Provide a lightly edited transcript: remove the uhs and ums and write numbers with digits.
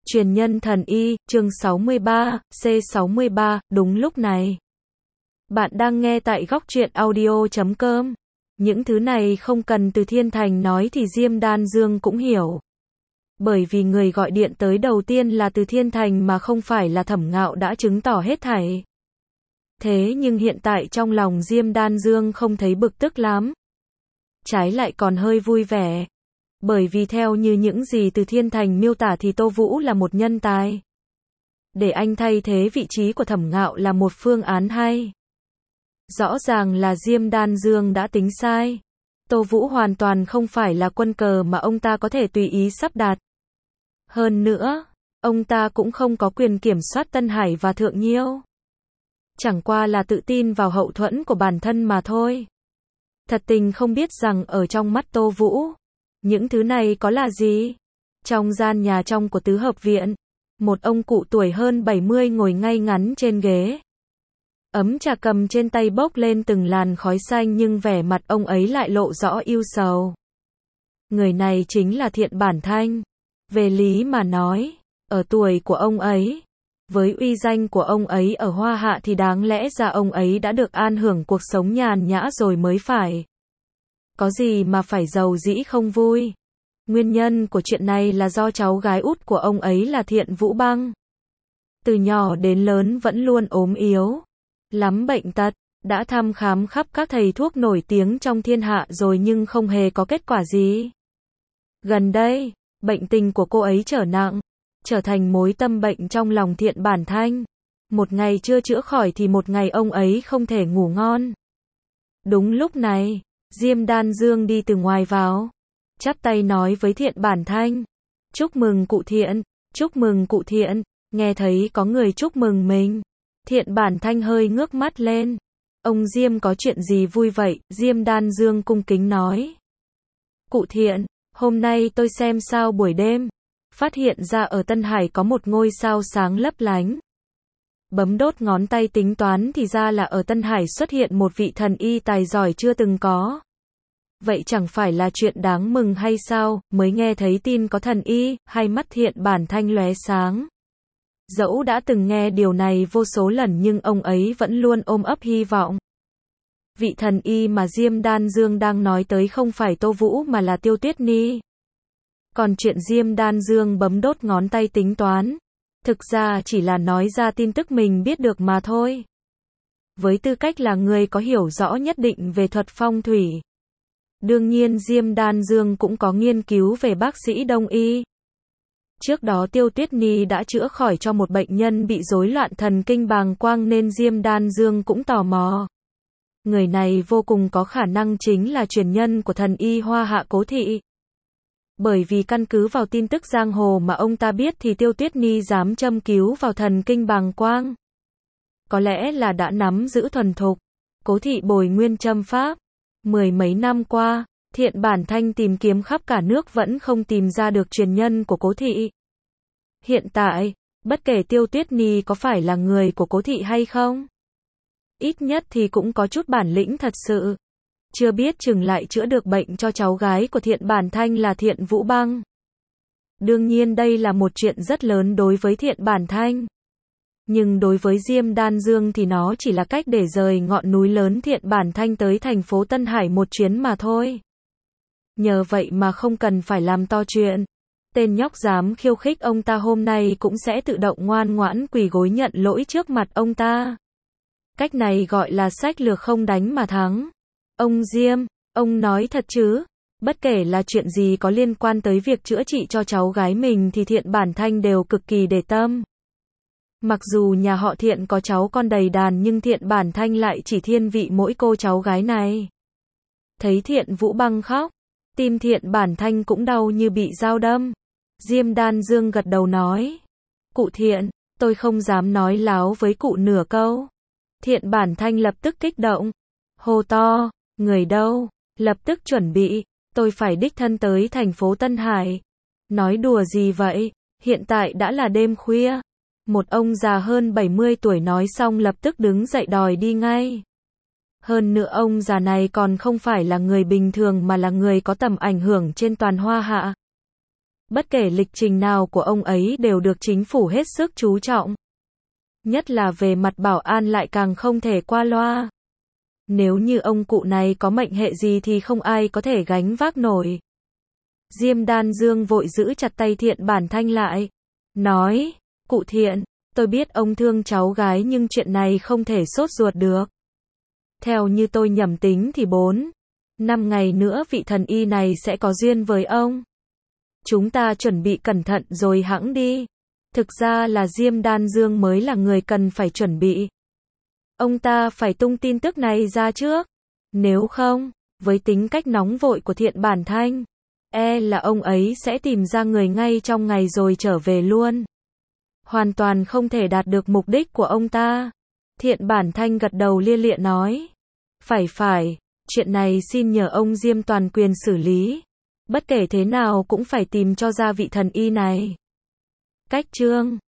Truyền nhân thần y, chương 63, C63, đúng lúc này. Bạn đang nghe tại góc truyện audio.com. Những thứ này không cần từ Thiên Thành nói thì Diêm Đan Dương cũng hiểu. Bởi vì người gọi điện tới đầu tiên là từ Thiên Thành mà không phải là Thẩm Ngạo đã chứng tỏ hết thảy. Thế nhưng hiện tại trong lòng Diêm Đan Dương không thấy bực tức lắm. Trái lại còn hơi vui vẻ. Bởi vì theo như những gì từ Thiên Thành miêu tả thì Tô Vũ là một nhân tài. Để anh thay thế vị trí của Thẩm Ngạo là một phương án hay. Rõ ràng là Diêm Đan Dương đã tính sai. Tô Vũ hoàn toàn không phải là quân cờ mà ông ta có thể tùy ý sắp đặt. Hơn nữa, ông ta cũng không có quyền kiểm soát Tân Hải và Thượng Nhiêu. Chẳng qua là tự tin vào hậu thuẫn của bản thân mà thôi. Thật tình không biết rằng ở trong mắt Tô Vũ, những thứ này có là gì? Trong gian nhà trong của tứ hợp viện, một ông cụ tuổi hơn 70 ngồi ngay ngắn trên ghế. Ấm trà cầm trên tay bốc lên từng làn khói xanh nhưng vẻ mặt ông ấy lại lộ rõ ưu sầu. Người này chính là Thiện Bản Thanh. Về lý mà nói, ở tuổi của ông ấy, với uy danh của ông ấy ở Hoa Hạ thì đáng lẽ ra ông ấy đã được an hưởng cuộc sống nhàn nhã rồi mới phải. Có gì mà phải giàu dĩ không vui. Nguyên nhân của chuyện này là do cháu gái út của ông ấy là Thiện Vũ Băng. Từ nhỏ đến lớn vẫn luôn ốm yếu. Lắm bệnh tật, đã thăm khám khắp các thầy thuốc nổi tiếng trong thiên hạ rồi nhưng không hề có kết quả gì. Gần đây, bệnh tình của cô ấy trở nặng, trở thành mối tâm bệnh trong lòng Thiện Bản Thanh. Một ngày chưa chữa khỏi thì một ngày ông ấy không thể ngủ ngon. Đúng lúc này, Diêm Đan Dương đi từ ngoài vào, chắp tay nói với Thiện Bản Thanh. Chúc mừng cụ Thiện, chúc mừng cụ Thiện. Nghe thấy có người chúc mừng mình, Thiện Bản Thanh hơi ngước mắt lên. Ông Diêm có chuyện gì vui vậy? Diêm Đan Dương cung kính nói. Cụ Thiện, hôm nay tôi xem sao buổi đêm, phát hiện ra ở Tân Hải có một ngôi sao sáng lấp lánh. Bấm đốt ngón tay tính toán thì ra là ở Tân Hải xuất hiện một vị thần y tài giỏi chưa từng có. Vậy chẳng phải là chuyện đáng mừng hay sao? Mới nghe thấy tin có thần y, hai mắt Thiện Bản Thanh lóe sáng. Dẫu đã từng nghe điều này vô số lần nhưng ông ấy vẫn luôn ôm ấp hy vọng. Vị thần y mà Diêm Đan Dương đang nói tới không phải Tô Vũ mà là Tiêu Tuyết Ni. Còn chuyện Diêm Đan Dương bấm đốt ngón tay tính toán, thực ra chỉ là nói ra tin tức mình biết được mà thôi. Với tư cách là người có hiểu rõ nhất định về thuật phong thủy, đương nhiên Diêm Đan Dương cũng có nghiên cứu về bác sĩ đông y. Trước đó Tiêu Tuyết Ni đã chữa khỏi cho một bệnh nhân bị rối loạn thần kinh bàng quang nên Diêm Đan Dương cũng tò mò. Người này vô cùng có khả năng chính là truyền nhân của thần y Hoa Hạ Cố Thị. Bởi vì căn cứ vào tin tức giang hồ mà ông ta biết thì Tiêu Tuyết Ni dám châm cứu vào thần kinh bàng quang. Có lẽ là đã nắm giữ thuần thục. Cố Thị bồi nguyên châm pháp. Mười mấy năm qua, Thiện Bản Thanh tìm kiếm khắp cả nước vẫn không tìm ra được truyền nhân của Cố Thị. Hiện tại, bất kể Tiêu Tuyết Ni có phải là người của Cố Thị hay không, ít nhất thì cũng có chút bản lĩnh thật sự. Chưa biết chừng lại chữa được bệnh cho cháu gái của Thiện Bản Thanh là Thiện Vũ Băng. Đương nhiên đây là một chuyện rất lớn đối với Thiện Bản Thanh. Nhưng đối với Diêm Đan Dương thì nó chỉ là cách để rời ngọn núi lớn Thiện Bản Thanh tới thành phố Tân Hải một chuyến mà thôi. Nhờ vậy mà không cần phải làm to chuyện. Tên nhóc dám khiêu khích ông ta hôm nay cũng sẽ tự động ngoan ngoãn quỳ gối nhận lỗi trước mặt ông ta. Cách này gọi là sách lược không đánh mà thắng. Ông Diêm, ông nói thật chứ? Bất kể là chuyện gì có liên quan tới việc chữa trị cho cháu gái mình thì Thiện Bản Thanh đều cực kỳ để tâm. Mặc dù nhà họ Thiện có cháu con đầy đàn nhưng Thiện Bản Thanh lại chỉ thiên vị mỗi cô cháu gái này. Thấy Thiện Vũ Băng khóc, tim Thiện Bản Thanh cũng đau như bị dao đâm. Diêm Đan Dương gật đầu nói. Cụ Thiện, tôi không dám nói láo với cụ nửa câu. Thiện Bản Thanh lập tức kích động. Hô to, người đâu? Lập tức chuẩn bị, tôi phải đích thân tới thành phố Tân Hải. Nói đùa gì vậy? Hiện tại đã là đêm khuya. Một ông già hơn 70 tuổi nói xong lập tức đứng dậy đòi đi ngay. Hơn nữa ông già này còn không phải là người bình thường mà là người có tầm ảnh hưởng trên toàn Hoa Hạ. Bất kể lịch trình nào của ông ấy đều được chính phủ hết sức chú trọng. Nhất là về mặt bảo an lại càng không thể qua loa. Nếu như ông cụ này có mệnh hệ gì thì không ai có thể gánh vác nổi. Diêm Đan Dương vội giữ chặt tay Thiện Bản Thanh lại. Nói, cụ Thiện, tôi biết ông thương cháu gái nhưng chuyện này không thể sốt ruột được. Theo như tôi nhẩm tính thì 4-5 ngày nữa vị thần y này sẽ có duyên với ông. Chúng ta chuẩn bị cẩn thận rồi hẵng đi. Thực ra là Diêm Đan Dương mới là người cần phải chuẩn bị. Ông ta phải tung tin tức này ra trước. Nếu không, với tính cách nóng vội của Thiện Bản Thanh, là ông ấy sẽ tìm ra người ngay trong ngày rồi trở về luôn. Hoàn toàn không thể đạt được mục đích của ông ta. Thiện Bản Thanh gật đầu lia lịa nói. Phải, chuyện này xin nhờ ông Diêm toàn quyền xử lý. Bất kể thế nào cũng phải tìm cho ra vị thần y này. Cách chương